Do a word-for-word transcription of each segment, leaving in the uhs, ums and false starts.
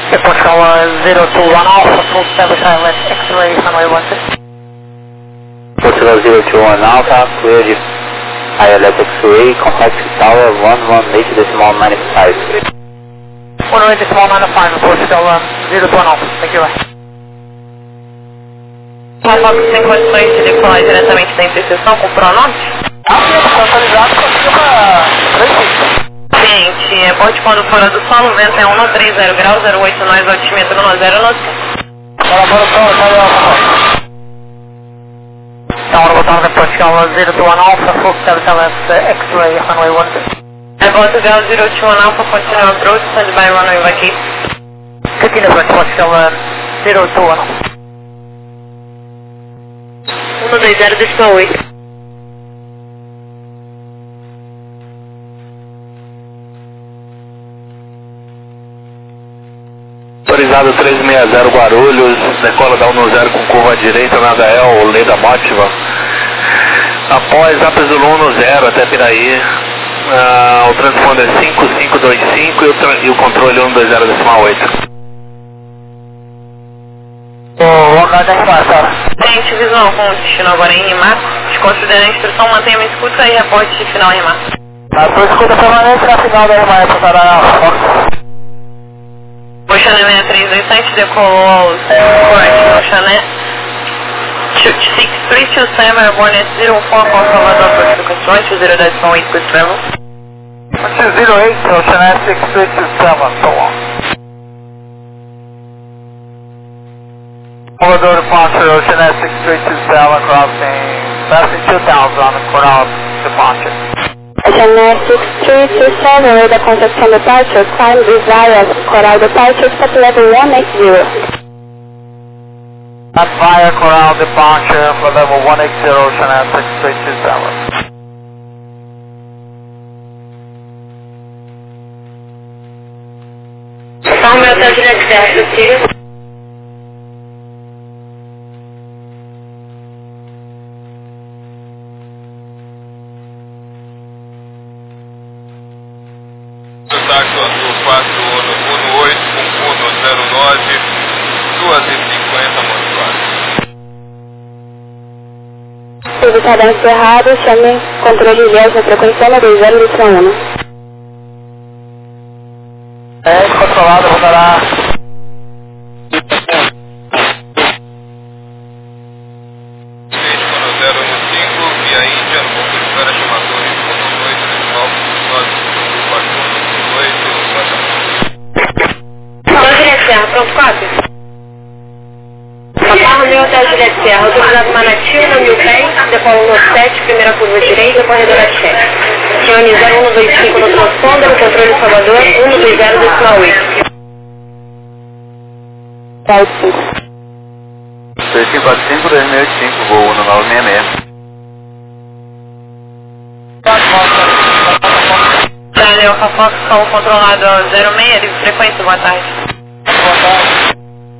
Portugal uh, zero two one Alpha, full establish island, X-ray, runway one six. Portugal zero two one Alpha, cleared I L S X-ray, contact tower one one eight decimal nine five. one one eight decimal nine five, Portugal uh, zero two one Alpha, thank you. Fox tem condições de decolar diretamente da interseção com o Pronorte? Ah, sim, estou atualizado, consigo uma três cinco. Gente, é bote quando fora do solo, vento é um três zero graus, zero oito nós, altímetro um zero nós. Bora, bora, bora, bora. Então, agora botamos em Portugal zero two one Alpha, full establish island, X-ray, runway one six. É bote Gal zero two one Alpha, continue approach, standby runway aqui. Continue approach, Portugal uh, zero two one Alpha. um dois zero decimal oito. Autorizado três seis zero Guarulhos, decola da um zero com curva à direita na Dael, Leda Mótiva. Após A P Zulu um zero até Piraí, uh, o transponder é cinco cinco dois cinco e o, e o controle um dois zero decimal oito. O H D R, Gente, visual com destino agora em Rimar. Desconsidera a instrução, mantenha a escuta e reporte de final em Rimar. a sua escuta permanente na final da Rimar, para dar Fox. O Chané sessenta e três dois sete decolou aos corretos no Chané. six three two seven, airborne at zero four, com Salvador, approach to control, two zero decimal eight, good travel. two zero eight, Ocean six three two seven, so on. Salvador departure, Ocean six three two seven, crossing, passing two thousand on the Coral departure. Ocean six three two seven, radar contact from departure, climb via Coral departure, step level one eight zero. That's via Coral departure for level one eight zero, Ocean six three two seven. Então, meu hotel Juliette Serra, do Tiro. Contato Azul quatro Uno oito com Uno zero nove, duas e cinquenta mostrado. Evitada encerrado, chame controle de alta frequência na dois zero um. É, controlado, vou dar zero um cinco, via Índia, no ponto de espera chamador em ponto dois, decimal Hotel Juliette Serra, pronto, quatro. Amarro meu Hotel Juliette Serra, autorizado Manati, no mil pés, decola no sete, primeira curva direita, corredor a chefe. Johnny zero um dois cinco no transponder, controle Salvador, um dois zero decimal oito. três cinco quatro cinco, dois seis oito cinco, voo Uno nove seis seis. Daniel Fox, call controlado zero seis, livre frequência, boa tarde. Boa tarde.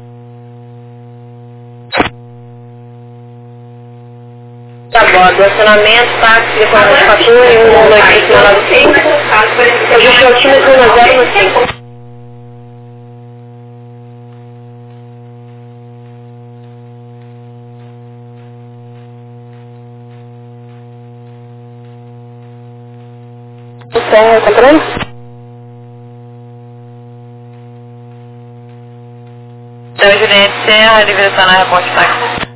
Tá bom, acionamento, táxi, decola de quatorze, um dois cinco nove cinco. Ajuste o altímetro um zero no cinco. Serra, controle? Hotel Juliette Serra, livração na reporte táxi.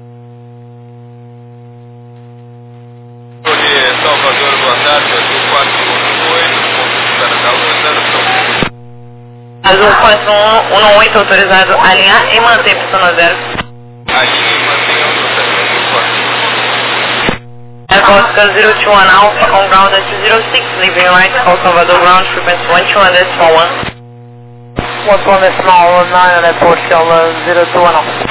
Salvador, boa tarde, Azul quatro um oito, ponto de espera da Lua, Azul quatro um oito, autorizado a alinhar e manter posição zero. alinhe e mantenha o processo do quatro. Airport zero two one Alpha, on ground at two zero six, leaving right, call Salvador ground, frequency one two one decimal one. one one decimal nine, and Portugal uh, zero two one Alpha.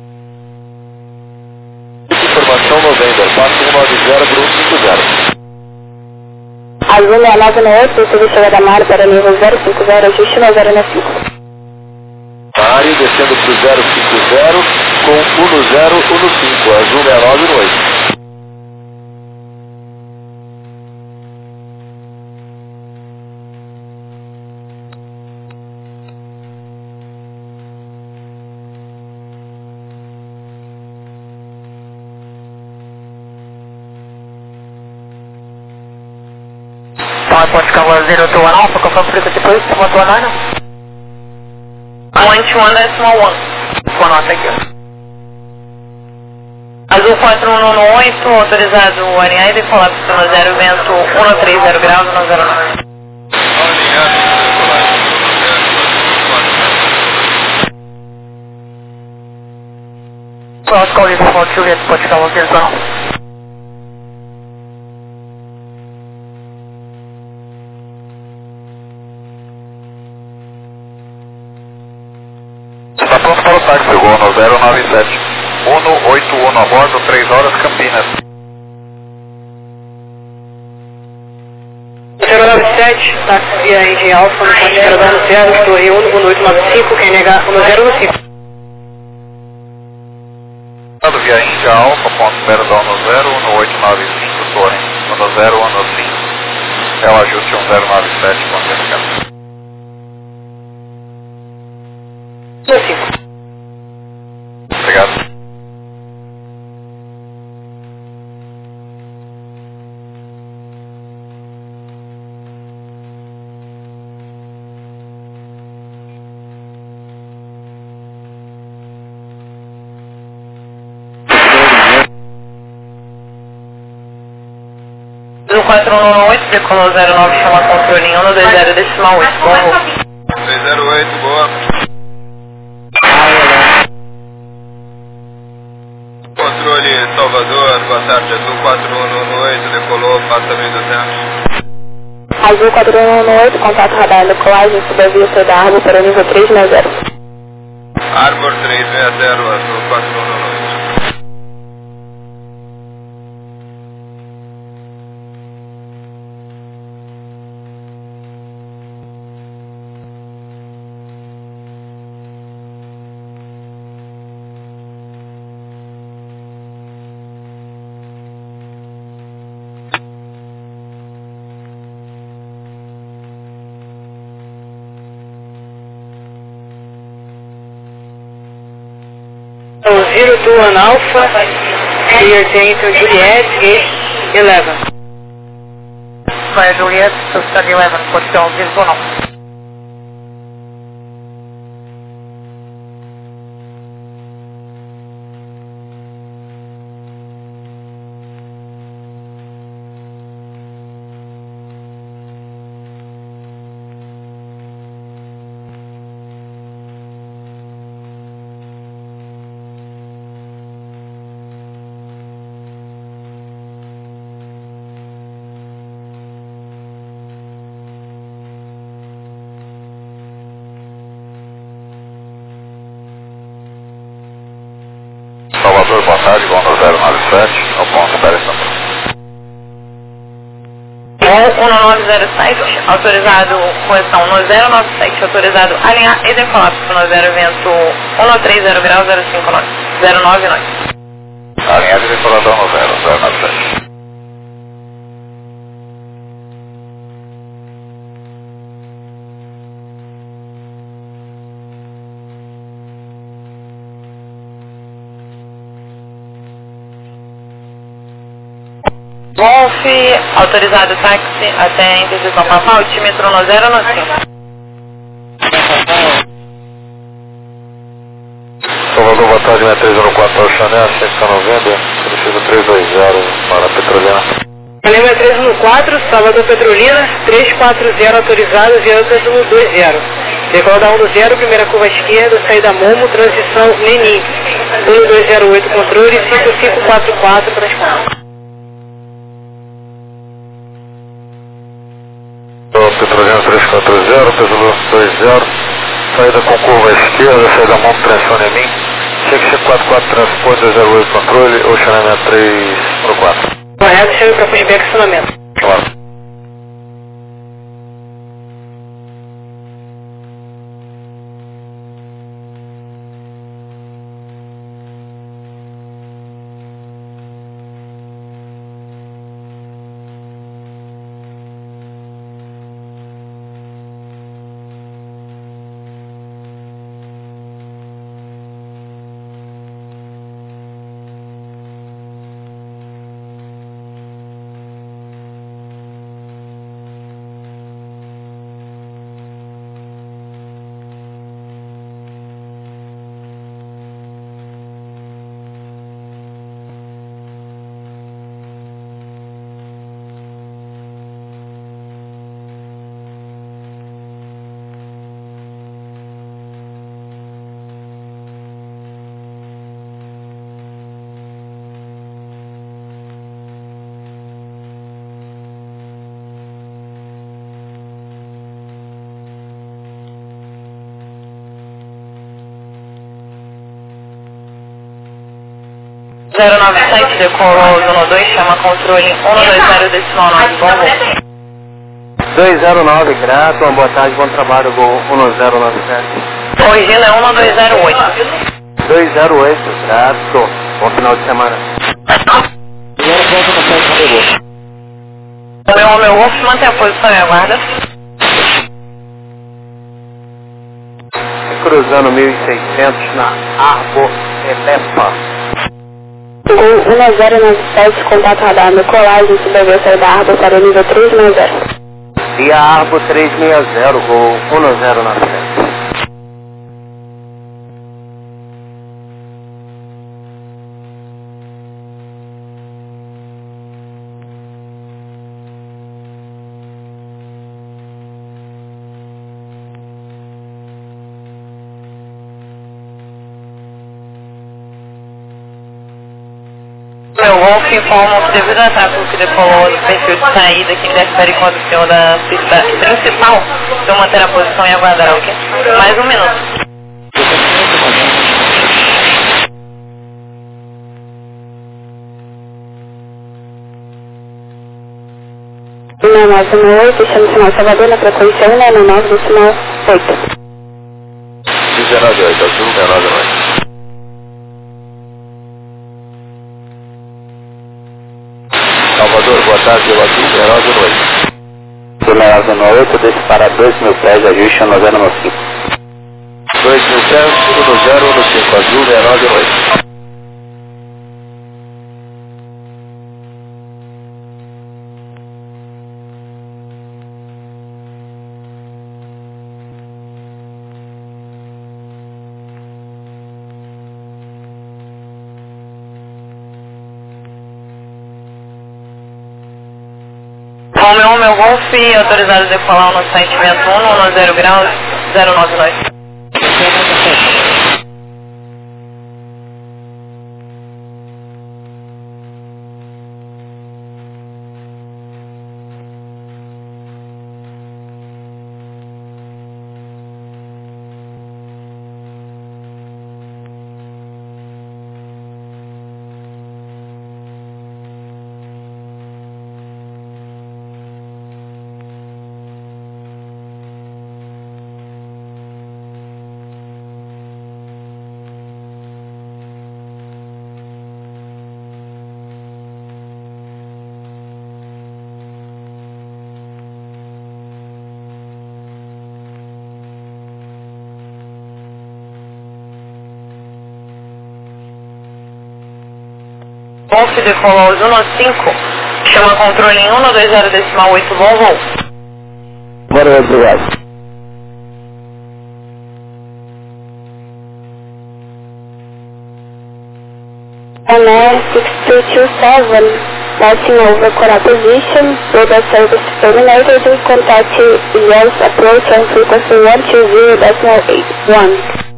Informação November, passo um nove zero para um cinco zero. Azul sessenta e nove no oito, serviço da Mar para nível zero cinco zero, ajuste no zero no cinco. Mari descendo para o zero cinco zero com Uno zero Uno cinco, Azul sessenta e nove no oito. Approach Cover zero two one Alpha, confirm frequency please, one two one nine. one two one decimal one. one one, thank you. Azul quatro um um oito, autorizado alinhar e decolar para cima zero, vento um três zero graus, um zero nove. Alinhado, decolagem Cross call you for Juliet, Approach Cover zero two one Alpha. Está pronto para o táxi, Gol no zero nove sete. um oito um a bordo, três horas, Campinas. zero nove sete, táxi via Índia Alfa, no ponte Caravana zero, Torre um, um oito nove cinco, quem negar um zero um cinco. Via Índia Alfa, ponto perdão no zero um oito nove cinco, Torre um zero um cinco. É o ajuste um zero nove sete, ponto perdão. Obrigado. Azul quatro um um oito, decolou zero nove, chama controle em um dois zero decimal oito, bom voo. três zero oito, boa. Controle Salvador, boa tarde, Azul quatro um um oito, decolou, passa mil e duzentos. Azul quatro um um oito, contato radar, decolagem, subavia da Arbor para o nível três seis zero. Arbor três seis zero, Azul quatro um um oito. zero two one Alpha, clear to enter Juliet, gate eleven. Via Juliet, Sustan eleven, Approach Cover zero two one Alpha. Salvador, boa tarde, Gol no zero nove sete, no ponto Pérez Santos. um nove zero sete, autorizado correção no zero nove sete, autorizado alinhar e decolar para zero, vento um três zero graus, zero cinco nove, zero nove nove. Alinhado e decoladão no zero, zero nove sete. Golf, autorizado táxi até interseção Papal, altímetro no zero no cinco. Salvador, boa tarde, seis três zero quatro, Chanel, cento e noventa, solicito três dois zero para a Petrolina. Lembra três um quatro, Salvador Petrolina, três quatro zero autorizado, viando um dois zero. Decola da um zero, primeira curva esquerda, saída Momo, transição Lenin. um dois zero oito controle, cinco cinco quatro quatro, transporte. Petrolina três quatro zero, peso dois zero, saída com curva esquerda, saída Momo, transição Lenin. cinco cinco quatro quatro, transporte dois zero oito controle, Oceania três zero quatro. Correto, chega para pushback acionamento. Claro. zero nove sete, decolou zona dois, chama controle um dois zero decimal nove, bom voo. dois zero nove, grato, uma boa tarde, bom trabalho, gol um zero nove sete. Corrigindo é um dois zero oito. dois zero oito, grato, bom final de semana. O meu, o meu Golf mantém a posição e aguarda. Cruzando mil e seiscentos na Arbo Elepa. Gol um zero nove sete, contato radar no colagem, se deve sair da Arbo para o nível três seis zero. E a Arbo três seis zero, gol um zero nove sete. Meu Golf informa que devido ao tráfego que decolou no perfil de saída que interfere com a do senhor da pista principal, eu manter a posição e aguardar, ok? Mais um minuto. um nove um oito, chama o sinal Salvador na frequência um nove decimal oito. zero oito, azul, zero oito. Salvador, boa tarde, eu azul, zero oito. zero zero oito, desce para dois mil pés, ajuste no zero cinco. dois mil pés, no zero cinco, azul, zero zero oito. Romeu, meu Golf, autorizado a decolar no site vento um, no zero graus, zero nove nove. Golf decolou zona cinco, chama controle em um dois zero decimal oito, bom voo. Bora, obrigado. N R six two two seven, passing over correct position, radar service terminated, contact yes approach on frequency one two zero decimal eight one.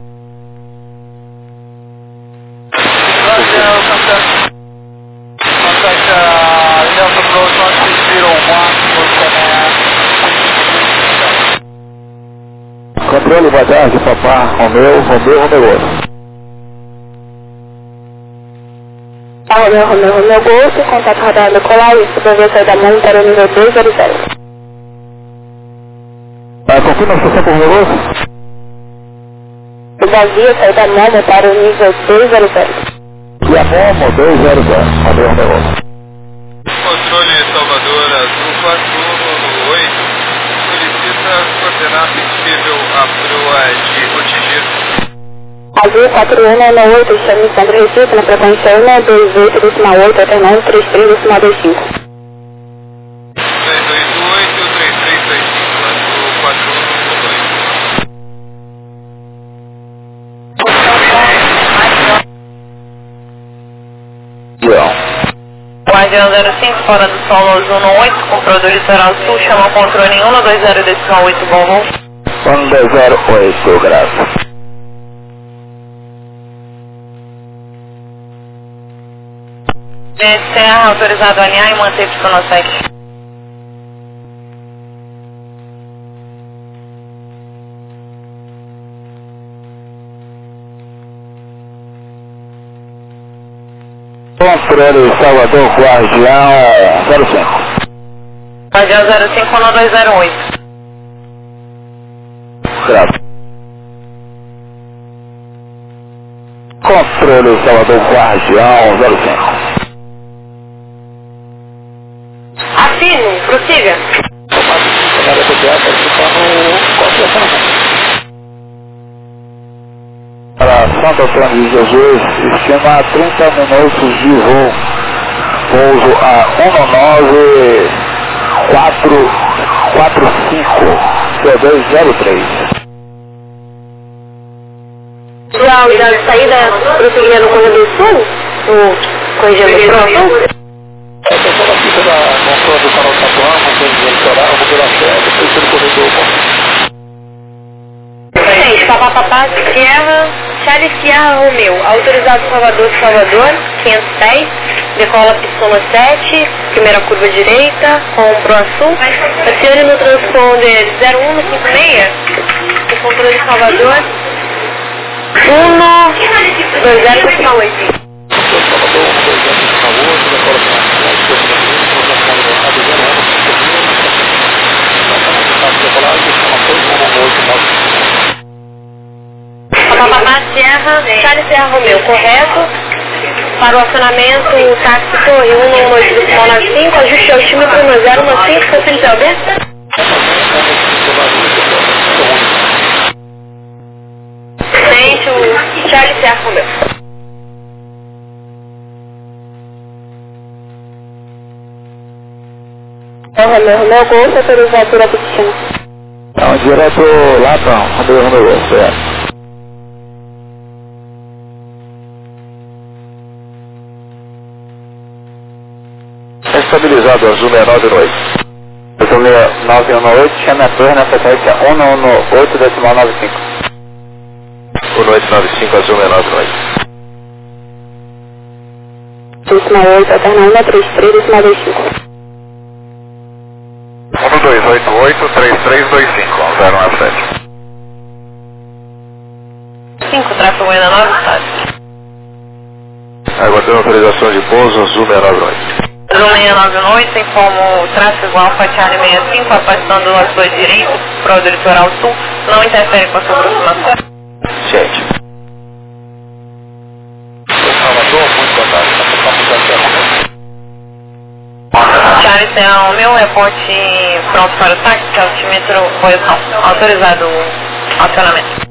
Controle, boa tarde, papá, Romeu, Romeu, Romeu. Romeu, Romeu, Romeu Golf, contato radar no colagem, se deve sair da mão para o nível dois zero zero. Ah, confirma a estação por Romeu? O vazio sair da mão para o nível dois zero zero. E a Momo, dois zero zero, Romeu, Romeu. Controle Salvador, azul quatro um oito, solicita coordenar sensível à proa de Rotigir. Azul quatro um oito, chame Centro Recife na frequência um dois oito decimal oito, até nove três três decimal dois cinco. três dois oito, três três dois cinco, azul quatro um oito. Guardião zero cinco, fora do solo zona oito, comprador do litoral sul, chama controle em um dois zero decimal oito, bom voo. um dois zero oito, graças. Serra, autorizado a alinhar e manter pista no site. Controle Salvador, Guardião zero cinco. Guardião zero cinco, um dois zero oito. Grave. Controle Salvador, Guardião zero cinco. Afine, prossiga. Para Santo Antônio de Jesus, estima trinta minutos de voo. Pouso a um nove quatro quatro cinco C dois zero três. Já o de saída prosseguindo no corredor sul? O corredor sul? A pessoa da pista da controle do canal Tapuã, mantendo o litoral, vou pela fé, depois pelo corredor. Gente, papapá, Sierra, Charlie Sierra Romeu, autorizado Salvador de Salvador, quinhentos e dez, decola pistona sete, primeira curva direita, com Proaçu, acione no transponder zero um cinco seis, o controle de Salvador, um dois zero oito. Papapá, Sierra, Charlie Sierra Romeu, correto. Para o acionamento, o táxi Torre um um dois nove cinco, ajuste ao altímetro zero um cinco, facilite aberta. Sente o Charlie Sierra Romeu. Romeu, Romeu, Golfo, autorizado por Apetino. Então, direto lá para Romeu, Romeu, Golfo, é. Estabilizado, azul sessenta e nove noite. Azul nove um oito, chame a torre na sequência um um oito decimal nove cinco. um oito nove cinco, azul sessenta e nove noite. Decimal oito, alterna um três três, decimal dois cinco. um dois oito oito, três três dois cinco, zero nove sete. cinco, tráfego ainda nove, tá? Aguardando autorização de pouso, azul sessenta e nove noite. Azul seis nove oito, informa o tráfego Alfa Charlie sessenta e cinco, afastando as duas direitas para o litoral sul, não interfere com a sua aproximação. Gente. Salvador, muito boa tarde. Charlie Sierra Romeu, reporte pronto para o táxi, altímetro, posição, autorizado o acionamento.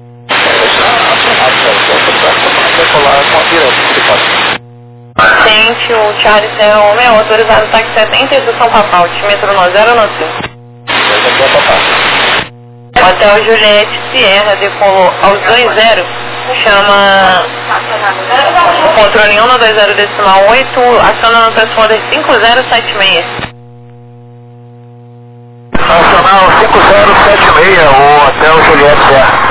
Sente o Charlie Sierra Romeu, autorizado táxi setenta, estação Papal, altímetro no zero no cinco. Hotel Juliette Sierra decolou aos dois zero, chama o controle um dois zero decimal oito, aciona no transponder cinco zero sete seis. Nacional cinco zero sete seis, o Hotel Juliette Sierra.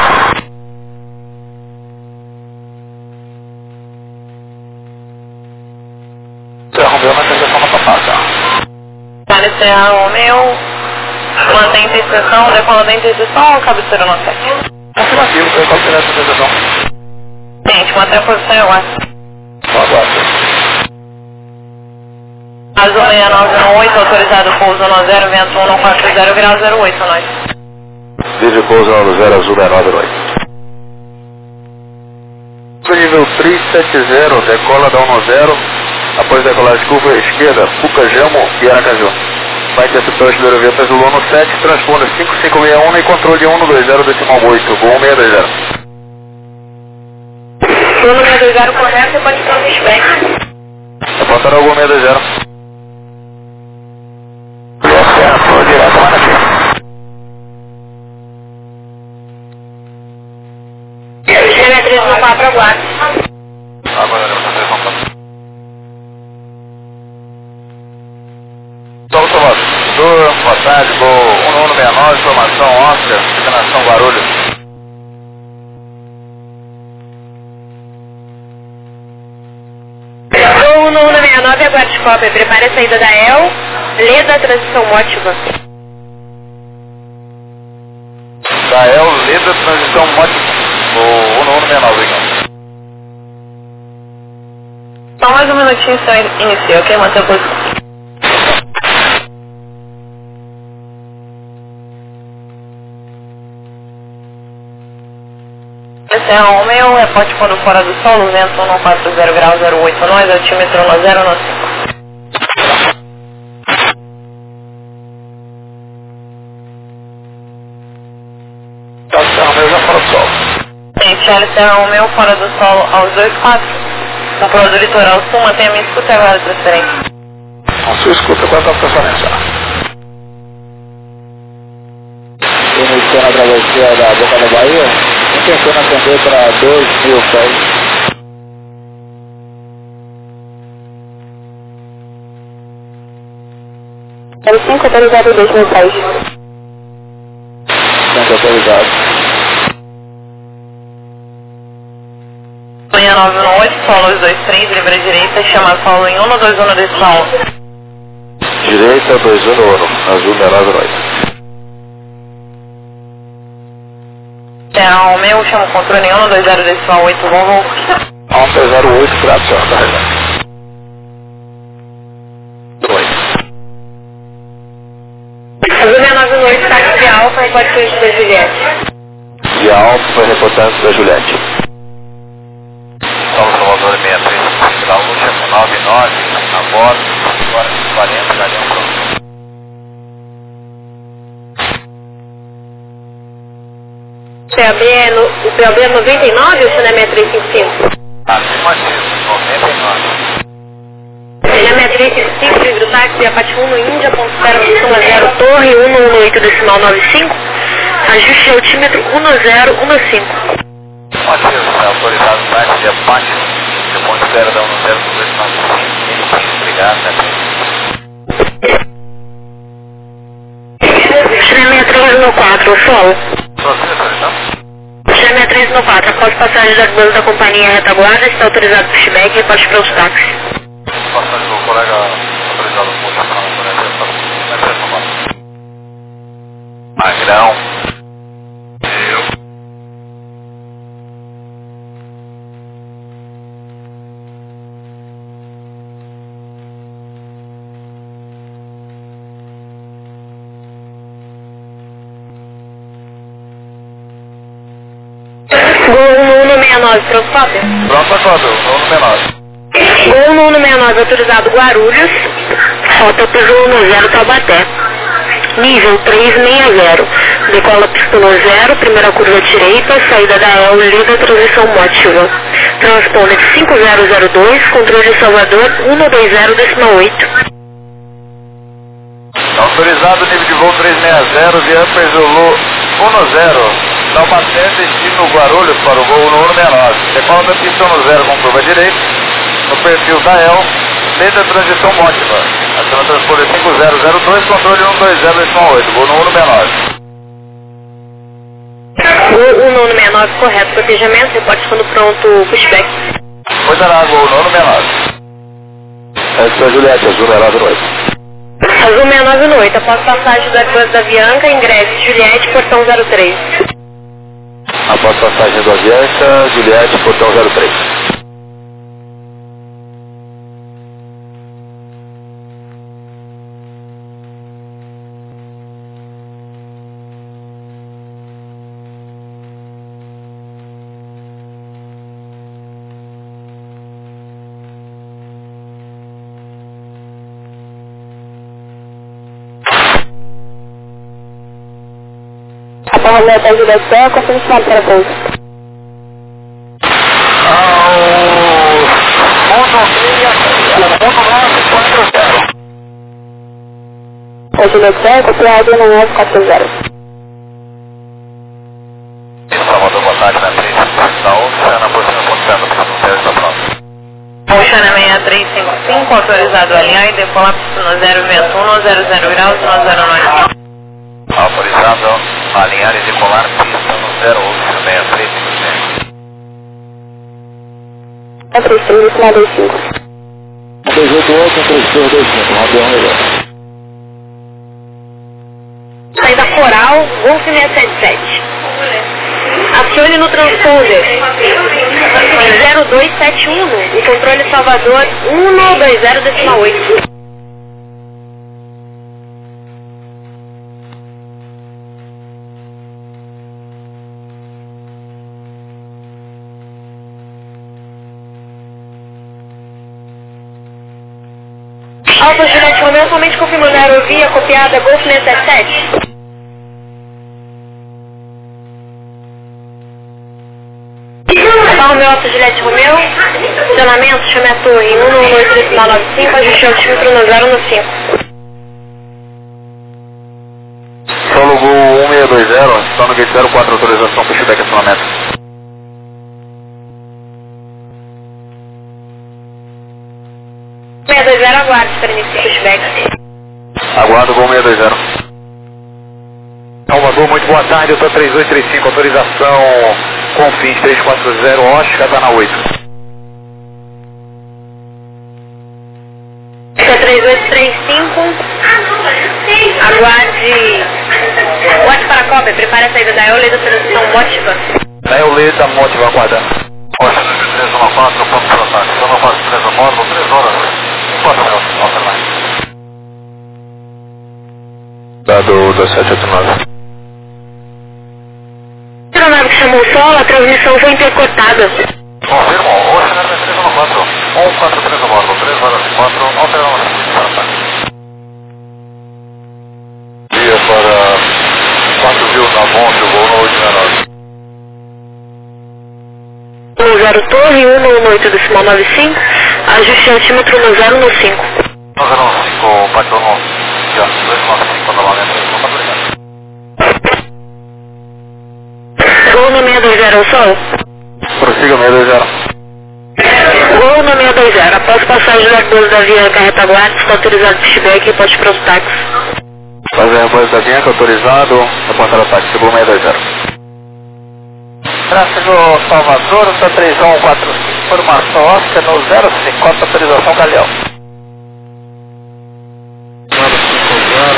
Romeu na sensação da passada. Charlie Sierra Romeu, mantém interseção, decola da interseção ou cabeceira no sete? Afirmativo, foi qual será essa sensação? Gente, mantém a posição e aguarda. Aguarda. Azul seis nove um oito, autorizado pouso no zero, vento um quatro zero, grau zero oito, nós. Vídeo pouso no zero, azul sessenta e nove noite. Nível três sete zero, decola da um zero, após decolar de curva esquerda, Pucajamo e Aracaju. Vai interceptar os aeroviatas do Luno sete, transponder cinco cinco seis um e controle um dois zero decimal oito, Gol seis dois zero. Luno seis dois zero correto, pode ter um feedback. Apontaram o Gol seis dois zero. Certo, direto lá na frente. Gêmea três um quatro, aguarde. Agora eu vou fazer uma foto. Então, Tomás, boa tarde, vou um um seis nove, informação Oscar, destinação Guarulhos. um um seis nove, aguarde cópia, prepare a saída da E L, lê da transição mótiva. Da E L, lê da transição mótiva. O um um seis nove, então. Só mais um minutinho se eu inicio, ok? Manter a posição. Esse é o meu, reporte quando fora do solo, vento um quatro zero grau zero oito nós, altímetro um zero cinco. Gente, L C um meu fora do solo aos dois quatro. Controle do litoral sul, mantenha a minha escuta agora de transferência. A sua escuta, qual é a transferência? Iniciando a travessia da Boca da Bahia, intenção ascender para dois mil pés. L cinco autorizado dois mil pés. cinco autorizado. Manhã nove um oito, solo dois três, livre direita, chama solo em um dois um decimal. Direita dois um um, azul melado oito. É o meu, chama o controle em um dois zero decimal oito, Volvo. um dois zero oito, fração, tá ligado? Azul seis nove um oito, táxi de Alfa, reportante da Juliette. De Alfa, reportante da Juliette. São Salvador seis três, Gaúcha, nove nove, a bordo, agora quarenta, Galeão Pronto. P A B é no, o P A B é noventa e nove ou o Cinemé trezentos e cinquenta e cinco? Acima disso, noventa e nove. Cinemé trezentos e cinquenta e cinco, livre táxi, Apache um no Índia, ponto zero, um zero, torre, um um oito decimal nove cinco, ajuste altímetro um zero um cinco. Motivo, é autorizado o táxi de Apache, de ponto zero da um zero dois nove cinco, obrigado, né? Cinemé trezentos e quatro, solo. Processo, então? Cinemé trezentos e quatro, após passagem das bandas da companhia retaguarda, está autorizado pushback e repasse para os táxis. Passagem do colega autorizado o push para a companhia, Magrão. Eu. Gol um no sessenta e nove, pronto, Fábio? Pronto, Fábio, vamos menor. Gol no sessenta e nove, autorizado Guarulhos, rota Peugeot um zero Taubaté. Nível trezentos e sessenta, decola pista no zero, primeira curva direita, saída da E L, líder, transição mótiva. Transponder cinco zero zero dois, controle de Salvador um dois zero decimal oito. Autorizado nível de voo trezentos e sessenta, Viamper Zulu um zero. Taubaté, destino Guarulhos para o voo um um sessenta e nove. Decola da pista no zero com curva direita, no perfil da E L, líder, transição mótiva. Acima transponder cinco zero zero dois, controle um dois zero decimal oito, voo no um sessenta e nove. Gol um no sessenta e nove, correto, protejamento, reporte quando pronto, pushback. Pois dará, voo no um sessenta e nove. Essa é a Juliette, azul melado oito. Azul seis nove um oito, após passagem do Airbus da Avianca, ingresse Juliette, portão zero três. Após passagem do Avianca, Juliette, portão zero três. A roleta da Juliette, qual foi o sinal para pouso? A Juliette, copiado no nove quatro zero. Salvador, boa tarde, na três da onça, na posição pontuada, no zero, está pronto. Oceana seis três cinco cinco, autorizado a alinhar e decolar no zero vento um, zero zero graus, zero nove. Autorizado a alinhar e decolar pista no zero oito seis três cinco cinco. É três três, sinal dois cinco. dois oito oito, três três dois cinco, avião melhor. Saída Coral, Golf seiscentos e setenta e sete. Acione no transponder zero dois sete um, o controle Salvador um dois zero decimal oito. Alfa Juliette Romeo, somente confirmando a aerovia copiada Golf seis sete sete. Romeo, Alfa Juliette Romeo, acionamento, chame a torre um um dois três nove cinco, ajuste altímetro no zero no cinco. Solo Gol um seis dois zero, está no gate zero quatro, autorização para feedback acionamento. seis dois zero, aguarde para iniciar o pushback. Aguardo Gol seis dois zero. Salvador, muito boa tarde, eu estou três oito três cinco, autorização Confins três quatro zero, Oscar, está na oito. três oito três cinco, aguarde, bote para a cópia, prepare a saída da Eolê da transição Motiva. Da Eolê da Motiva, aguardando. Oscar três um quatro, ponto para ataque, só não faz três a bordo, três horas, quatro minutos, alternate. Dado da sete oito nove. A aeronave que chamou o sol, a transmissão foi intercortada. Confirmo, Oscar três um quatro, um quatro três a bordo, três horas e quatro, alternate para ataque. Dia para quatro mil na ponte, o voo no oito seis nove. um zero Torre, um um oito decimal nove cinco, ajuste altímetro no zero no cinco. zero um cinco, patrono, já, dois nove cinco, novamente, muito obrigado. Gol no seis dois zero, sol. Prossiga seis dois zero. Gol no seis dois zero, após passagem da doze da via carreta-guarda, está autorizado pushback e pode para os táxis. Fazer a voz da Bianca, autorizado, apontar o táxi, Gol seis dois zero. Tráfego Salvador, está três um quatro cinco, formação Oscar no zero cinco, autorização Galeão. zero cinco zero,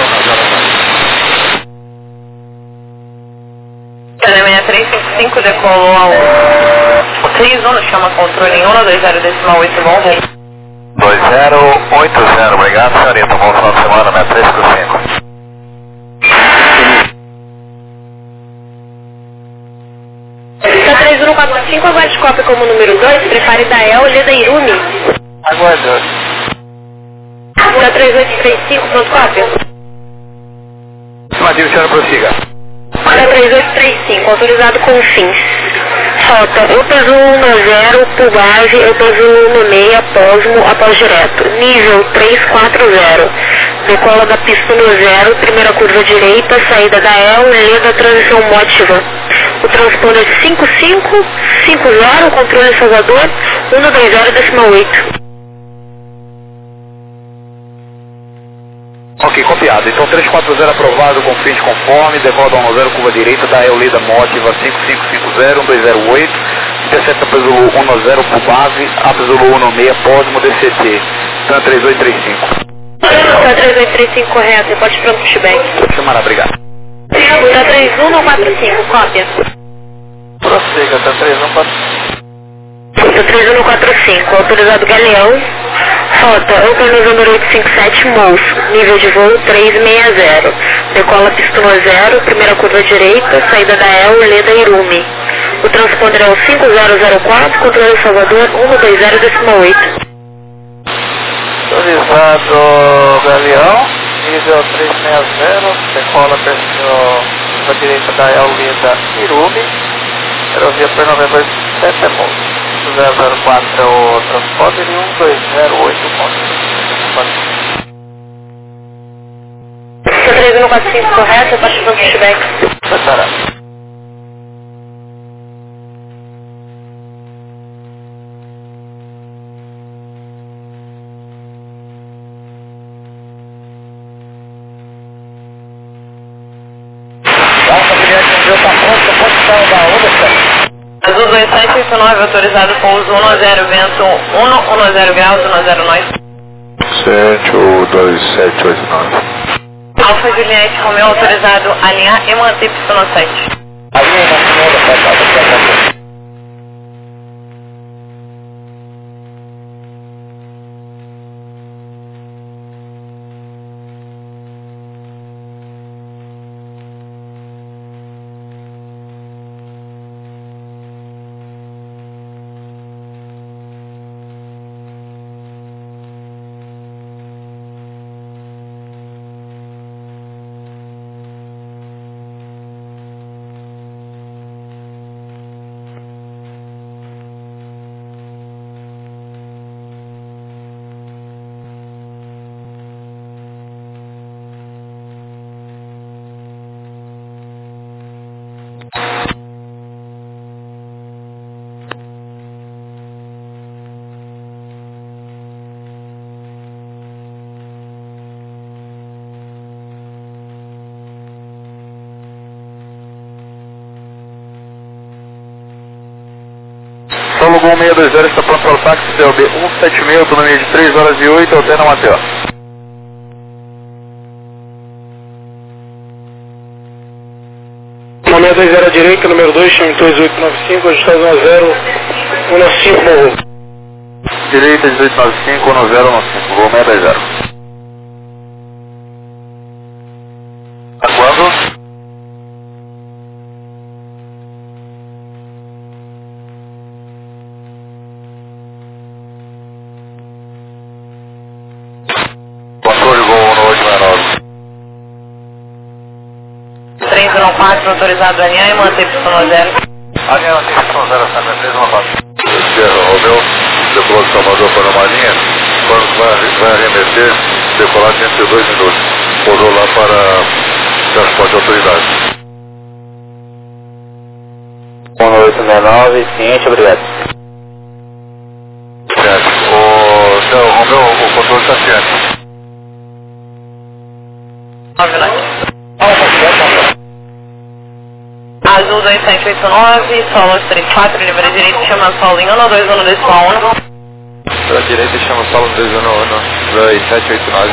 seis três cinco cinco decolou ao três um, chama controle em um dois zero decimal oito, bom voo. dois zero oito zero, obrigado senhorita, bom final de semana, seis três cinco cinco. três um quatro cinco, aguarde cópia como número dois, prepare da El, Leda Irumi. Aguardando. Da três oito três cinco, pronto, cópia. Afirmativo, senhora, prossiga. Da três oito três cinco, autorizado com fins. Rota, eu peso um zero, por base, eu peso um seis, Posmo, após direto. Nível três quatro zero. Decola da pista no zero, primeira curva direita, saída da El, Leda transição Motiva. O transponder cinco cinco cinco zero, controle Salvador, um dois zero decimal oito. Ok, copiado. Então três quatro zero aprovado, com fins conforme, decola da um zero, curva direita, da Eolida Motiva cinco cinco cinco zero, um dois zero oito, intercepta Zulu um zero por base, A Zulu um seis, Posmo, D C T, Tan três oito três cinco. Tá três oito três cinco correto, pode pronto pushback. Chamará, obrigado. Tá três um quatro cinco, cópia. Prossiga, Tan três um quatro cinco. Tá três um quatro cinco, autorizado Galeão. Rota, organizador oito cinco sete, Moço, nível de voo três seis zero. Decola pista no zero, primeira curva direita, saída da El, Leda Irumi. O transponder é o cinco zero zero quatro, controle Salvador um dois zero decimal oito. Autorizado Galeão, nível três seis zero, decola pela curva direita da El, Leda Irumi. Aerovia por novembro sete é Moço. zero zero quatro é o transponder e um dois zero oito ponto. três um quatro cinco correto, pode pronto pushback. Preparado. Alfa Juliette Romeo está pronto, posição da onda, Azul dois sete oito nove, autorizado pouso um zero, vento um zero graus, um zero nove. sete dois sete oito nove. Alfa Juliette Romeo, autorizado alinhar e manter pista no sete. Aí é na segunda, pode dar, pode dar. Solo Gol seis dois zero está pronto para o táxi C L B cento e setenta e seis, autonomia de três horas e oito, alterna Mateo. seis dois zero à direita, número dois, chame dois oito nove cinco, ajustado um a zero, um nove cinco, morro. Direita dezoito nove cinco, um zero um cinco, Gol seis dois zero. Aguardo. Controle Gol no oito seis nove. três um quatro, autorizado a alinhar e manter Y zero. Alinha mantém Y zero, sabe, três um quatro. Sierra Romeu, decolou de Salvador para uma linha, quando vai, vai arremeter, decolar dentro de dois minutos. Pousou lá para transporte de autoridade. um oito seis nove, ciente, obrigado. Certo. O seu Romeu, o controle está certo. nove nove. Azul dois sete oito nove, solo três quatro, livre direito, chama solo em um dois um decimal um. Para a direita chama solo dois um um, dois sete oito nove.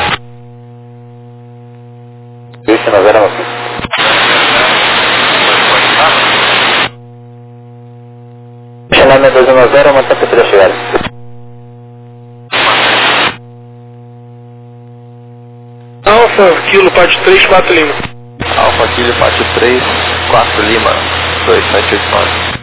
Isso, nós éramos. Chamando dois um zero, mantém a pessoa chegar. Alfa, Kilo, Pátio três, quatro Lima. Alfa Kilo Pátio três, quatro Lima, dois sete oito nove.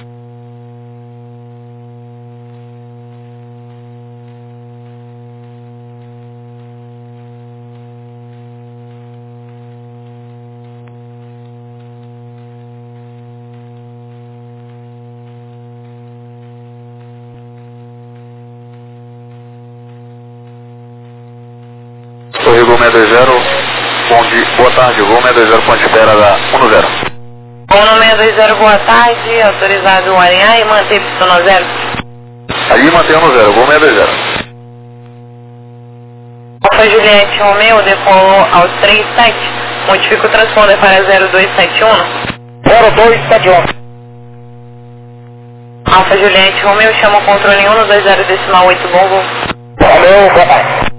Sorriu Gol seis dois zero, bom dia, boa tarde, Gol seis dois zero, ponto de espera da um zero. Gol no seis dois zero, boa tarde, autorizado a alinhar e manter Y zero. Ali mantém um zero, Gol seis dois zero. Alfa Juliette Romeu decolou ao três sete, modifica o transponder para zero dois sete um. zero dois sete um. Alfa Juliette Romeu chama o controle em um dois zero decimal oito, bom voo. Romeu, boa tarde.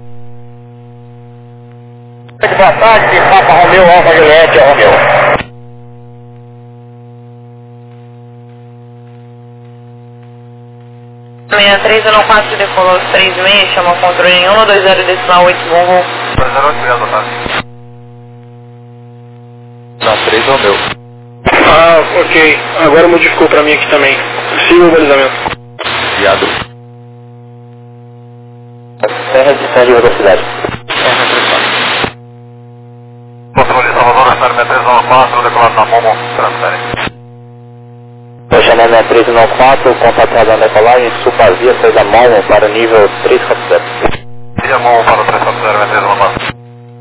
Boa tarde, Papa Romeu, Alfa Juliette, Romeu. seis três um quatro decolou aos três seis, chama o controle em um dois zero decimal oito, bom voo. dois zero oito, obrigado, boa tarde. Não, três Romeu. Ah, ok. Agora modificou pra mim aqui também. Siga o balizamento. Viado. Sem restrição de velocidade. Sem restrição. Controle Salvador, espera três um quatro, decolado na Momo, transfere. Estou chamando a três um quatro, contatado na decolagem, Supavia, saída Momo para nível três quatro zero. Via Momo para três quatro zero, três um quatro.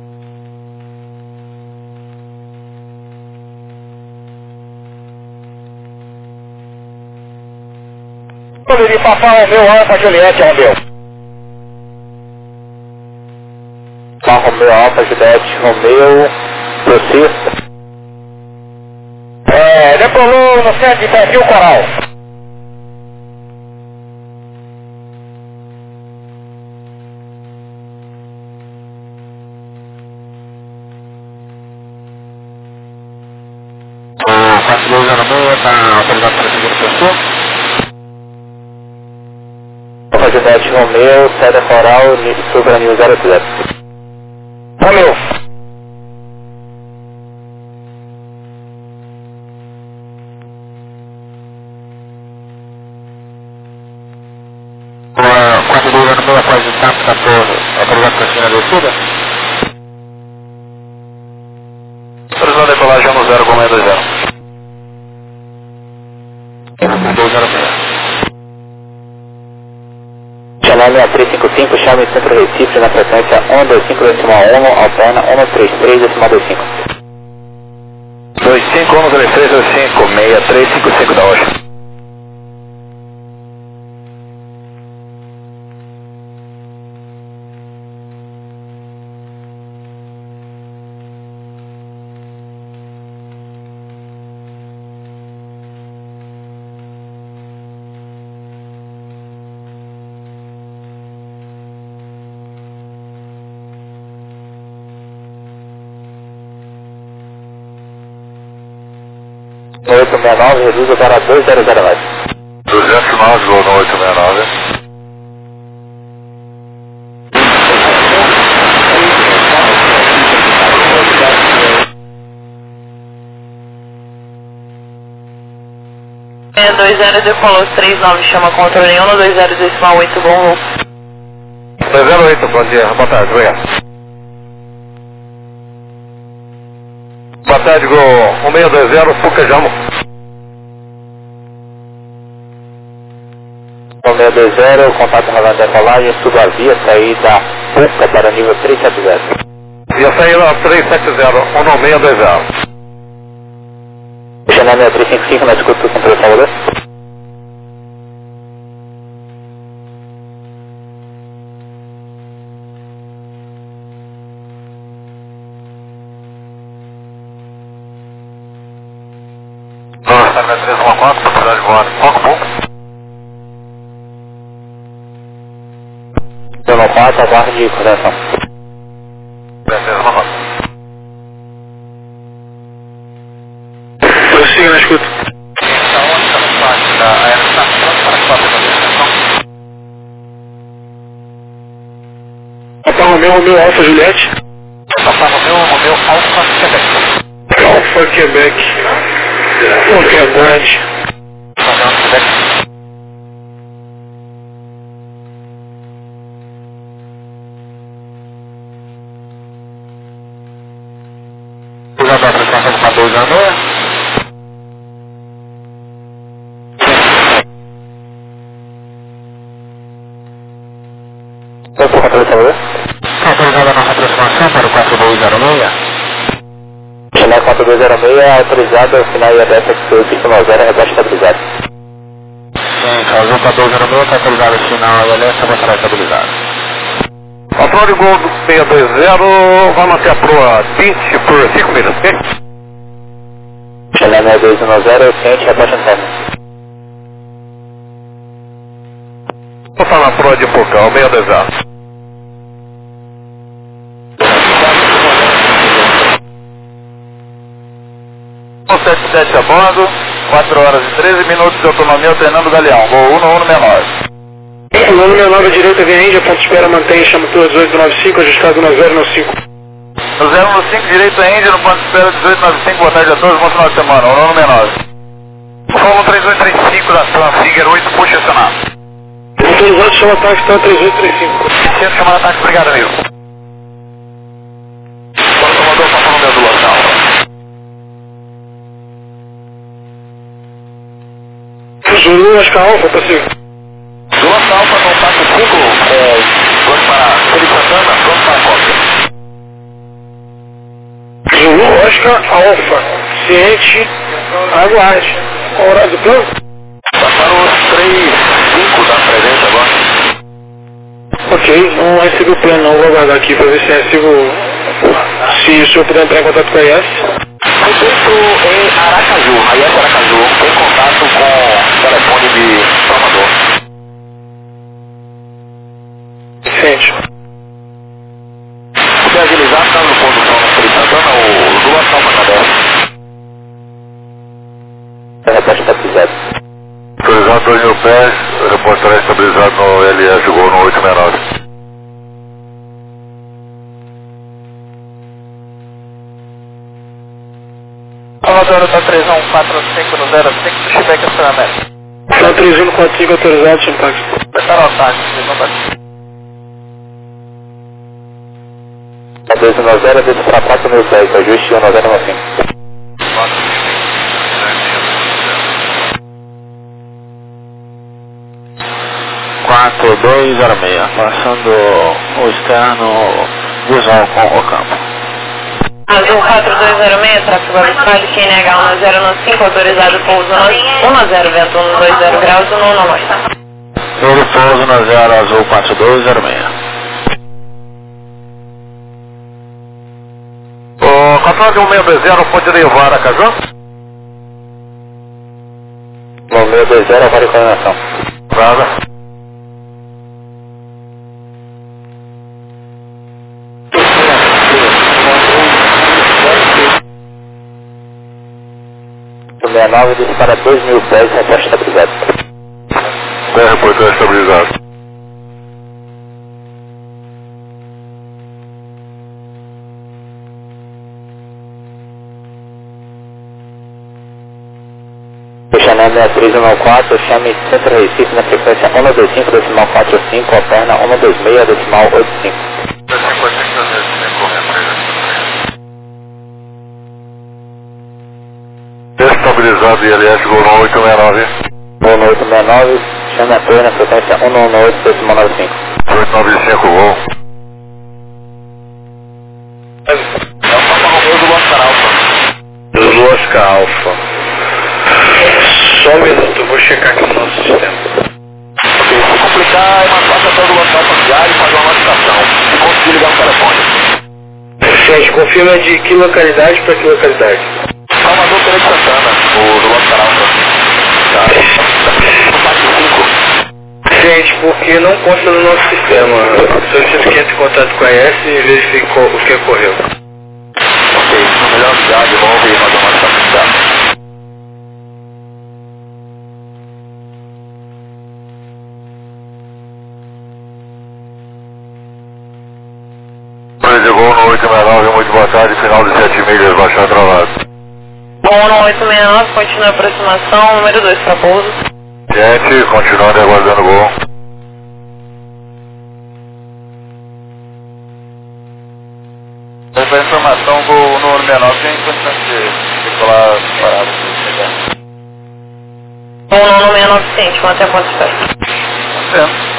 De Papá Romeu, Alfa Juliette, Romeu. Papá Romeu, Alfa Juliette, Romeu, você. É, decolou no centro de perfil coral. quatro dois zero seis, está autorizado para seguir o pessoa? Unidade Romeu, Seda Coral, Supra New zero zero. Romeu. Quatro dois ano meu após o TAP está autorizado para seguir a descida? Autorizado a decolagem no zero com meia dois zero. dois zero zero. Channel seis três cinco cinco, chame Centro Recife na frequência um dois cinco decimal um, alterna um três três decimal dois cinco. dois cinco um três três dois cinco, seis três cinco cinco da hoje. oito seis nove, reduza para dois zero zero nove. duzentos e nove, gol no oito seis nove. É dois zero decolou três nove, chama controle um, dois zero decimal oito, bom. dois zero oito, bom dia, boa tarde, obrigado. Boa tarde, Gol um seis dois zero, Fuca Jamo. um seis dois zero, contato na decolagem, suba a via, saída Fuca para nível três sete zero. Via saída três sete zero, um seis dois zero. Channel seis três cinco cinco, na escuta do controle de Salvador. três um quatro, possibilidade de voar. Foco bom. Zona quatro, aguarde coordenação. três um quatro. Prossiga na escuta. Está onde está no parte da aeroestação para quatro da Papa Romeu, Romeu Alfa Juliette. Papa Romeu, Romeu Alfa Quebec. Alfa Quebec. Ok, aguarde. Romeu Quebec. Usando a apresentação com a dois a meia. Qual foi o controle de Salvador? Autorizada a nossa aproximação para o quatro dois zero seis. Channel quatro dois zero seis, autorizado, final e aberta que foi pista zero, rebote estabilizado. Sim, causou quatro dois zero seis, está autorizado o sinal e alerta, vai estar estabilizado. Controle de Gol seis dois zero, vai manter a proa vinte por cinco milhas, ok? Channel seis dois um zero, ciente, rebote interno. Vou estar na proa de Pocão, seis dois zero. sete sete a bordo, quatro horas e treze minutos de autonomia, alternando Galeão, Gol um no um no menor. No número nove, direita, vem Índia, ponto de espera, mantém, chama todas oito nove cinco, ajustado no zero no cinco. No zero no cinco, direita Índia, no ponto de espera dezoito nove cinco, boa tarde a todos, bom final de semana, um no um no menor. Fogo três oito três cinco da Transiger oito, puxa acionar. Autorizado, chama táxi, tá três oito três cinco. Centro chamada ataque, obrigado amigo. Quando comandou, passou no meu do local. Zulu, acho que a Alfa, possível. Duas Alfa, contato cinco, é, pronto para Felipe Santana, pronto para a cópia. Zulu, Oscar, Alfa, ciente, aguarde. Qual o horário do plano? Passaram os três cinco da presença agora. Ok, não recebi o plano não, vou aguardar aqui para ver se recebo, se o senhor puder entrar em contato com a I S. Respeito em Aracaju, a I S Aracaju, tem contato com o telefone de Salvador. Ciente. Se agilizar, está no condução na Felipe Santana, o duas Alfa cadê? Repete estabilizado. Autorizado dois mil pés, reportará estabilizado no L S Gol no oito seis nove. Salvador, tá três um quatro cinco no zero cinco, Chibeca Estacionamento. Tá três um quatro cinco autorizado, Chimpax. Prepara o táxi, três um quatro cinco. dois um zero, desce para quatro mil pés, ajuste um zero nove cinco. quatro dois zero seis, passando o externo visual com o campo. Azul quatro dois zero seis, tráfego habitual, Q N H um zero cinco, autorizado pouso um zero, vento um dois zero graus, um um nove. Ele pouso na zero, azul quatro dois zero seis. O controle de um seis dois zero pode levar a Cajun? um seis dois zero, vale coordenação. Nada. sessenta e nove, desce para dois mil pés, reporte estabilizado. É, reportar estabilizado. Chanel seis três um quatro, chame Centro Recife na frequência um dois cinco, decimal quatro cinco, alterna um dois seis, decimal oito cinco. Estabilizado e L S Gol no oito seis nove. Gol no oito seis nove, chame a torre na frequência um um oito, decimal nove cinco. oito nove cinco, Gol. Do Oscar Alfa. Só um minuto, eu vou checar aqui no nosso sistema. Ok, se complicar, é mais fácil até do local familiar e fazer uma notificação. Se conseguir ligar no telefone. Gente, confirma de que localidade para que localidade? Salvador Pereira de Santana, o do Oscar Alfa. Tá. quatro cinco. Gente, porque não consta no nosso sistema. Solicito que entre em contato com a E S e verifique o que ocorreu. Ok, no melhor lugar de novo e fazer uma notificação. Gol no oito seis nove, muito boa tarde, final de sete milhas, baixar travado. Bom, no oito seis nove, continua a aproximação, número dois para pouso. Gente, continuando aguardando o gol. Essa informação, gol no seis nove, tem condição de decolar parado. Bom, no seis nove cento, até quanto espera? Certo.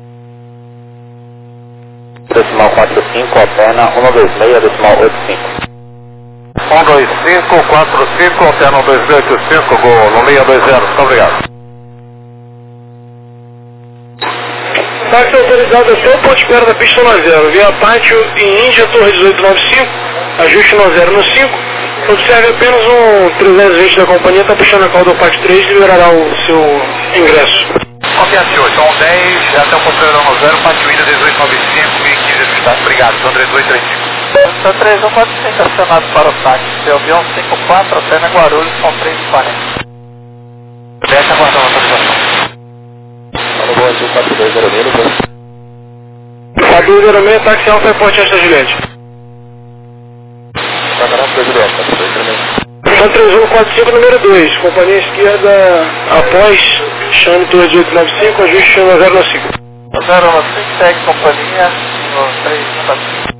Decimal quatro cinco, alterna um dois seis, decimal oito cinco. um dois cinco, quatro cinco, alterna um dois seis, oito cinco, gol no seis dois zero, muito obrigado. Táxi autorizado até o ponto de espera da pista no zero, via pátio em Índia, torre dezoito noventa e cinco, ajuste no zero no cinco. Observe apenas um trezentos e vinte da companhia, está puxando a cauda do pátio três e liberará o seu ingresso. Ok, senhor, então dez, até o controle no zero, pátio Índia dezoito noventa e cinco, mil e quinze do estado, obrigado, André dois três cinco. São três um quatro cinco acionado para o táxi, seu avião cinco quatro, até Guarulhos, com três e quarenta. Desce aguardando a autorização. Alô, boa, azul quatro dois zero seis, quatro dois zero seis, táxi Alfa, Reporte Esta Juliette. Sacarão foi Juliette, quatro dois zero seis. São três um quatro cinco, número dois, companhia esquerda após, chame torre dezoito noventa e cinco, ajuste no zero cinco. zero cinco, segue companhia, no três um quatro cinco.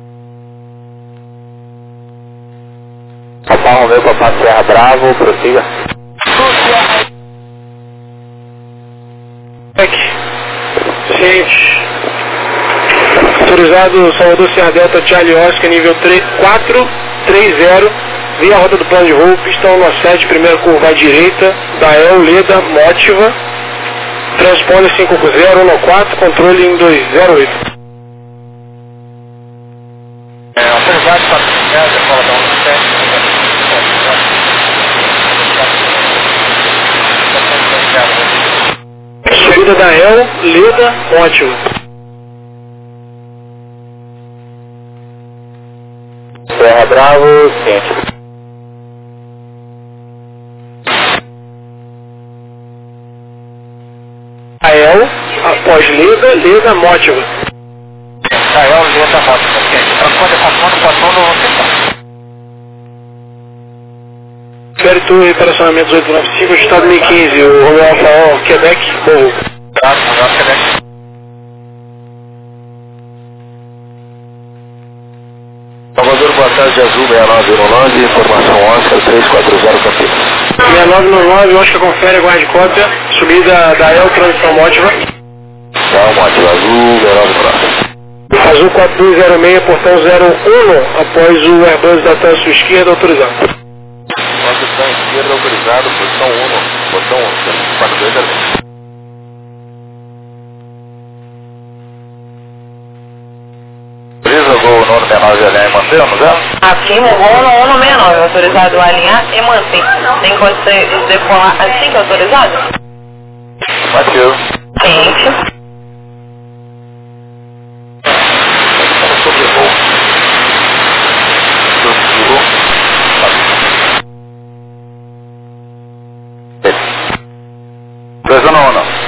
Alfa Romeo, Papai Serra Bravo, prossiga. Gente, autorizado Salvador Serra Delta, Charlie Oscar, nível quatro três zero, via rota do plano de voo, pista um sete, primeira curva à direita, Dael, Leda, Motiva, transponder cinco zero um quatro, controle em dois zero oito. É, autorizado para a escola da um sete. Subida da El, Leda, Motiva. Serra Bravo, ciente. Ael, após Leda, Leda, Mótiva. Ael, Leda, Mótiva. Transponder contorno, contorno, você Fere Torre, operacionamento oito nove cinco, estado mil e quinze, o Romeo Alfa, Quebec, Morro. Tá, Romeo, Quebec. Salvador, boa tarde, Azul seis nove um nove, informação Oscar três quatro zero Campinas. seis nove um nove, Oscar confere, guarde cópia, subida da El, transição Mótiva. Tá, Mótiva, Azul seis nove um nove. Azul quatro dois zero seis, portão zero um, após o Airbus da até a sua esquerda, autorizado. Posição esquerda, autorizado, posição um, portão um, quatro dois zero seis. Gol nono seis nove alinhar e manter, vamos ver? Afirma o gol no nono seis nove, autorizado a alinhar e manter. Tem condições de decolar assim que é autorizado? Bateu. Quente. Sobrevoo. Sobrevoo. Presa não, não.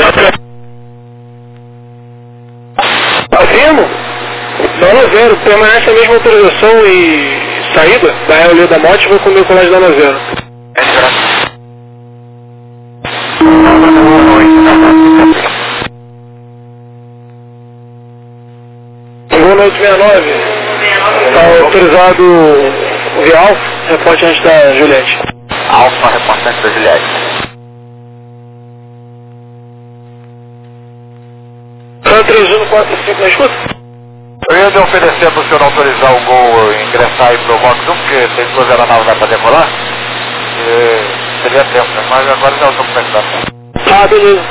Afirmo? Dona Zero, permanece a mesma autorização e saída da El Leda Mótiva com o meu colégio Dona Zero. Voo noite sessenta e nove, está autorizado o via Alfa, reporte antes da Juliette. Alfa, reporte antes da Juliette. São três um quatro cinco na escuta? Eu ia oferecer para o senhor autorizar o gol ingressar aí para o Vox um, porque tem duas aeronaves lá para decolar. E seria tempo, né? Mas agora já estou começando. Ah, beleza.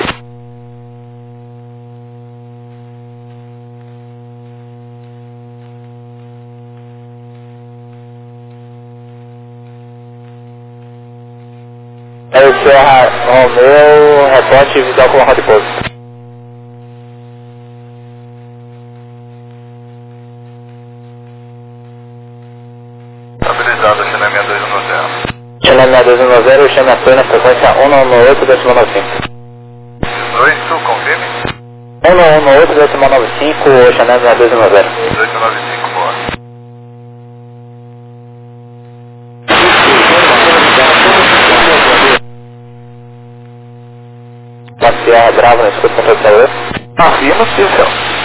É Serra Romeu, reporte visual com roda de pouso. Estabilizado, China seis dois um zero. China seis dois um zero, chama apoio na frequência um um oito ponto nove cinco. dezoito, confirme. um um oito ponto nove cinco, China seis dois um zero. dezoito nove cinco, boa. Uma Sierra Brava na escuta contra o Sauer. Afirma, sim, senhor.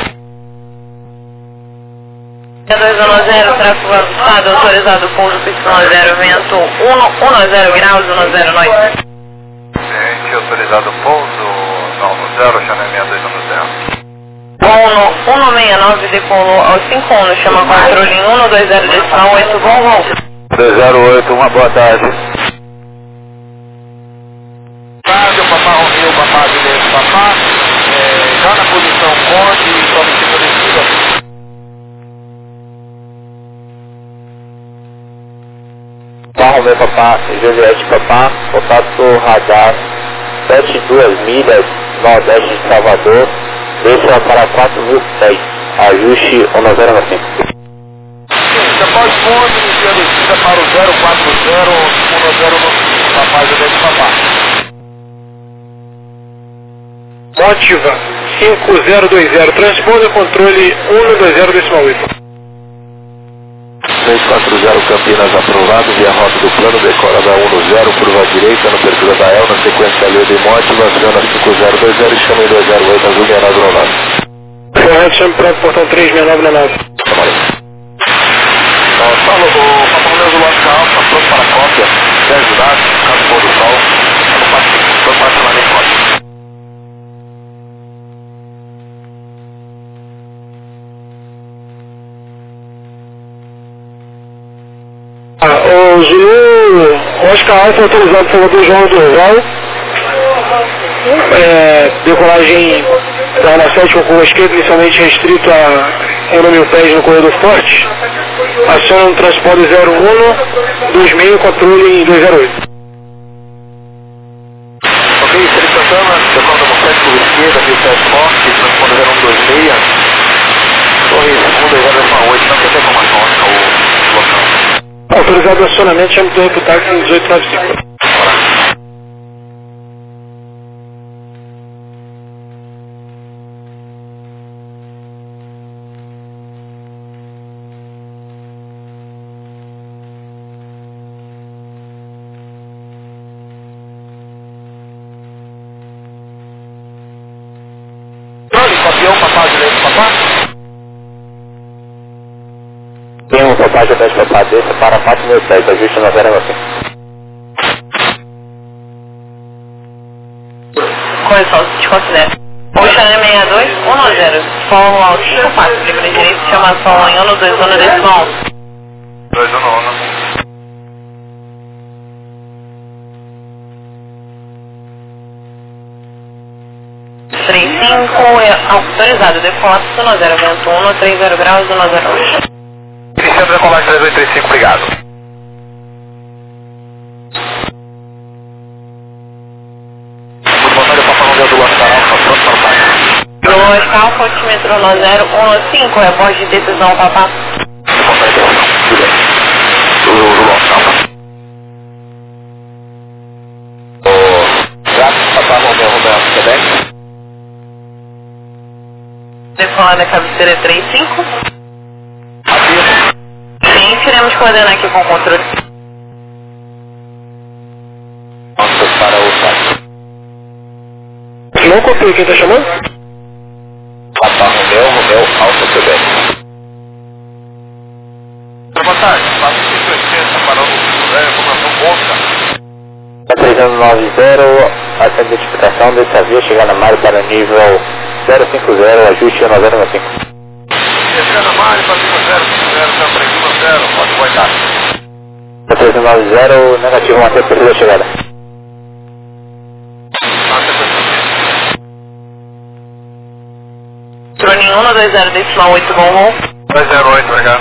dois um zero, tráfego avançado, autorizado pouso Y zero, vento um zero graus, um zero nove. Gente, autorizado pouso, não, no zero, China seis dois um zero. Ono um seis nove decolou aos cinco um, chama controle em um dois zero decimal oito, voo voo. dois zero oito, uma boa tarde. Rádio, papá Romeu, papá Juliette, papá, é, já na posição Conde, prometido descida. Papá Romeu, papá, Juliette, papá, contato radar sete duas milhas, nordeste de Salvador, deixa para quatro mil dez, ajuste um zero nove cinco. Após Conde, inicia a descida para o zero quatro zero, um zero nove cinco, papá Juliette, papá. Mótiva cinco zero dois zero, transponder controle um dois zero decimal oito. três quatro zero Campinas aprovado, via rota do plano, decora da um zero, curva direita, no perfil da El, na sequência Leda e Mótiva, aciona cinco zero dois zero e chama em dois zero oito, azul seis nove um nove. Correto, chame para o portão três seis nove nove. Fala, o Papo Romeu do Lógica Alfa, pronto para a cópia, dez dados, caso pôr do sol, pronto para chamar em cópia. O Zulu Oscar Alfa autorizado por Salvador João Durval, é, decolagem da Ana sete com curva esquerda, inicialmente restrito a um mil pés no corredor forte, aciona no transponder zero um, dois meio, controle em dois zero oito. Ok, Felipe Santana, decola da sete, curva esquerda, mil pés forte, transponder zero um dois seis, torre um dois zero oito, não tem informação, Oscar, o local. Autorizado o acionamento, chama do reputado em dezoito nove cinco. Papá direito, papá? Tem um papá de dez papá desse para quatro mil e dez, ajuste na zero assim. Correção, desconsidera. O Channel sessenta e dois, um zero, som ao cinco quatro, livre direito, chamação em um dois um decimal. dois um um. três cinco é autorizado, decola um zero, vento um, trinta graus, um zero. Iniciando decolagem três oito três cinco, obrigado. Muito boa tarde, Papai Romeu do Oscar Alfa, pronto para o pai. No Oscar, altímetro um zero um cinco, é voz de decisão, papá. Do Oscar. O Gato, Papai Romeu, Roberto, Quebec. Decolada cabeceira é três cinco. Aqui. Sim, queremos coordenar aqui com o controle. Nossa, para o site. Não confio, quem está chamando? Papai Romeu, Romeu, Alfa, Quebec. Boa tarde, passa cinco oitenta para o Sul, informação bolsa. três um nove zero, essa identificação dessa via chegar na Mário para o nível zero cinco zero, ajuste no zero um cinco. Descendo a mais para cinco zero cinco zero, três um zero, pode guardar. três um nove zero, negativo, manter precisa chegada. Troninho um dois zero, decimal oito, bom voo. dois zero oito, obrigado.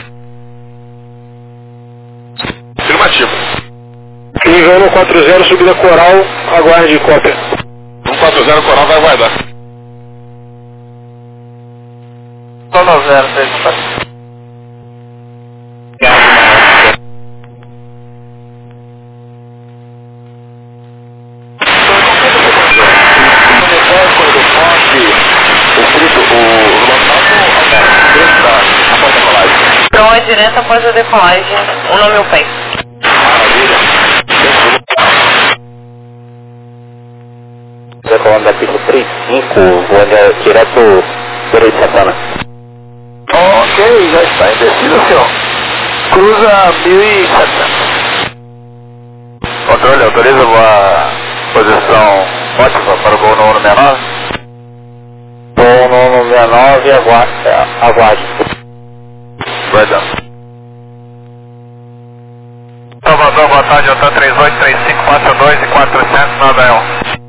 Afirmativo. Nível um quatro zero, subida Coral, aguarde cópia. um quatro zero, Coral vai guardar. um zero, três quatro. Então é direto após a decolagem, um no meu pé. Decolando da pista trinta e cinco, voando direto por aí de Santana. Ok, já está em descida, senhor. Cruza mil e setecentos. Controle, autoriza a posição ótima para o voo no sessenta e nove? Voo no sessenta e nove, aguarde. aguarde. Vai dar. Salvador, boa tarde, J três oito três cinco quatro dois e quatrocentos, Nadael.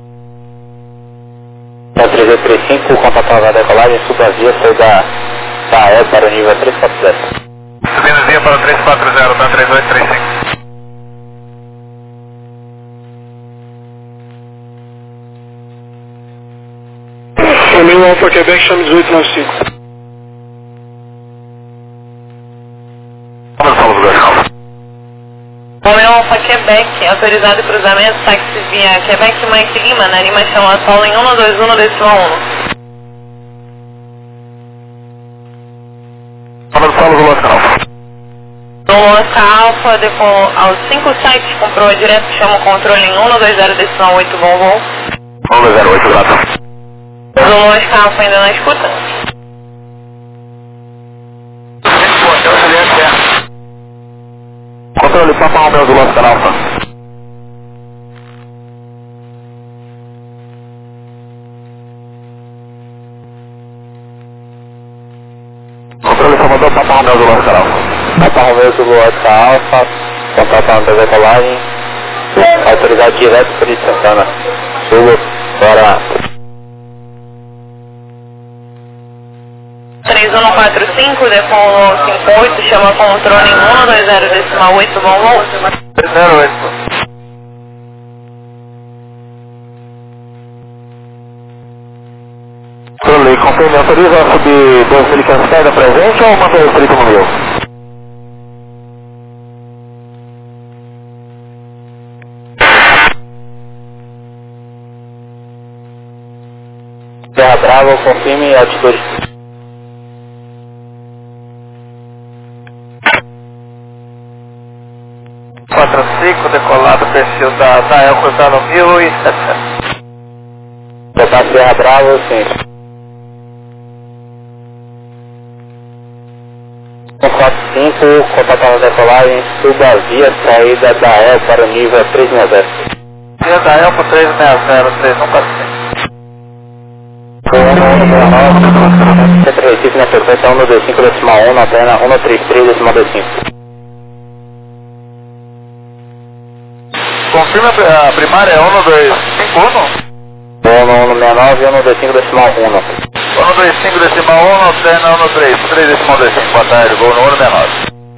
três oito três cinco, contatando a decolagem, suba a via, sai da, da E para o nível três quatro zero. Subindo via para o três quatro zero, tá três oito três cinco. Romeu Alfa Quebec, chame dezoito nove cinco. Começamos o Gascal. Romeu Alfa Quebec, autorizado cruzamento, táxi via Quebec, Mike Lima, na Lima chama solo em um dois um, decimal um. Começamos o Gascal. No Oscar Alfa, depois aos cinco sete, comprou direto, chama o controle em um dois zero, decimal oito, bom voo. um dois zero oito, grato. No Oscar Alfa ainda na escuta? Controle, Papa Romeu do Oscar Alfa. Controle, Salvador, Papa Romeu do Oscar Alfa. Papa Romeu do Oscar Alfa, contatando a decolagem, autoridade direto por de Santana. Suba para três um quatro cinco, decolou cinco oito, chama controle em um dois zero, decimal oito, bom voo. três zero oito. Controle, confirme, autoriza a subir dois mil e quinhentos pés da presente ou manter restrito no meu? Terra Brava, confirme altitude. quatro cinco, decolado, perfil da, da El cruzando mil e setecentos. Total Terra Brava, sim. quatro cinco, contatar a decolagem, suba a via saída da E L para o nível três seis zero. Via da E L para três seis zero, três um quatro cinco. Centro Recife na frequência um dois cinco decimal um, na antena um três três decimal dois cinco. Confirma a primária é um dois cinco um? um seis nove, um dois cinco decimal um. um dois cinco decimal um, antena um três três decimal dois cinco. Boa tarde, voo no um seis nove.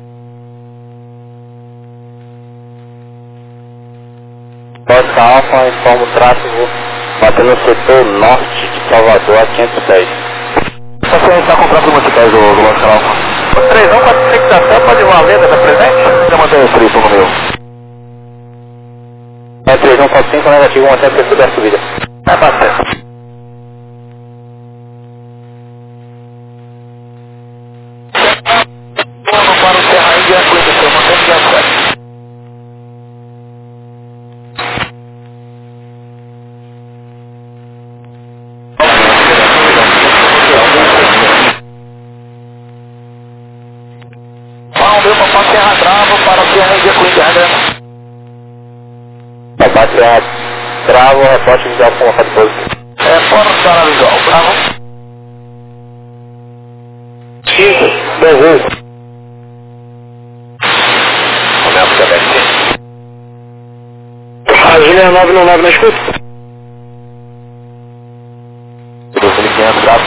Pode Alfa, informa o tráfego batendo no setor norte de Salvador a quinhentos pés. Só que a gente está comprando o multicais do Lógica Alfa. três um quatro cinco da T E L, pode valer, tá presente? Já mandei o escrito no meu. É três um quatro cinco, negativo, um até o perfil da subida. É bastante. Vamos para o Serra Índia, Cuida, seu mantém de acesso. Vamos ver para Serra Bravo para o Serra Índia, Cuida, Papai Serra Bravo, reporte visual com local de pouso. É, fora do sala visual, Bravo. cinco, dois um. Começa o H Azul sessenta e nove nove nove na escuta. dois mil e quinhentos, Bravo.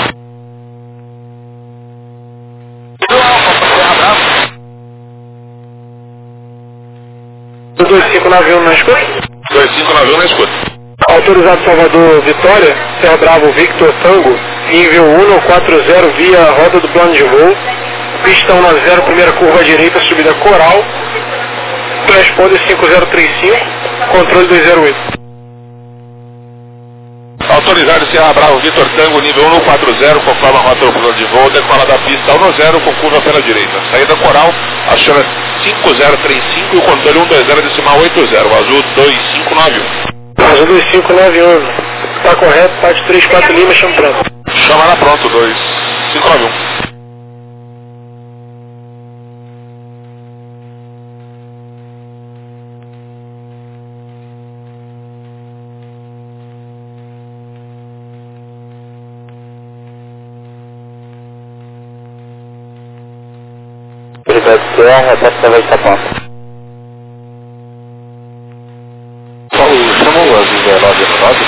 dois cinco nove um na escuta. dois cinco nove um na escuta. Autorizado Salvador Vitória, Serra Bravo Victor Tango, nível um quatro zero via roda do plano de voo, pista um zero, primeira curva à direita, subida Coral, transponder cinco zero três cinco, controle dois zero oito. Autorizado Serra Bravo Vitor Tango, nível um quatro zero, conforme a rota do plano de voo, decola da pista um zero com curva pela direita. Saída Coral, a chama cinco zero três cinco e o controle um dois zero decimal oito zero, azul dois cinco nove um. Azul dois cinco nove um, está correto, parte três quatro Lima, chama pronto. Chama lá pronto, dois cinco nove um. Obrigado, Serra, repete que vai estar pronto. Chamou o Azul nove nove.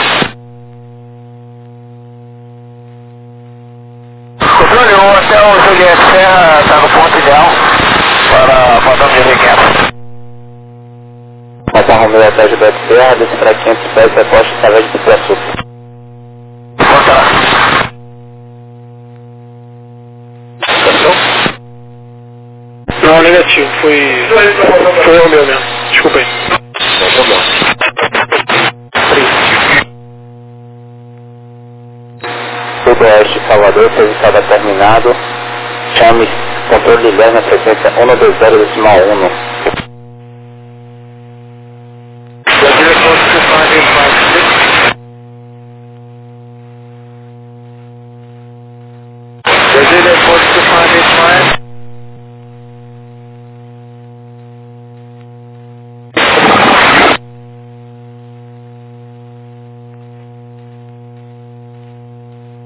Controle um, até o Juliette Serra está no ponto ideal para Fantôme de quinhentos. Alfa Romeo até Juliette Serra, desce para quinhentos pés, reposta através de Pipiaçu. Boa tarde. Não, negativo, foi, foi o meu mesmo, desculpa aí. Muito bom. Sudoeste Salvador, serviço terminado. Chame controle de na frequência um dois zero decimal um.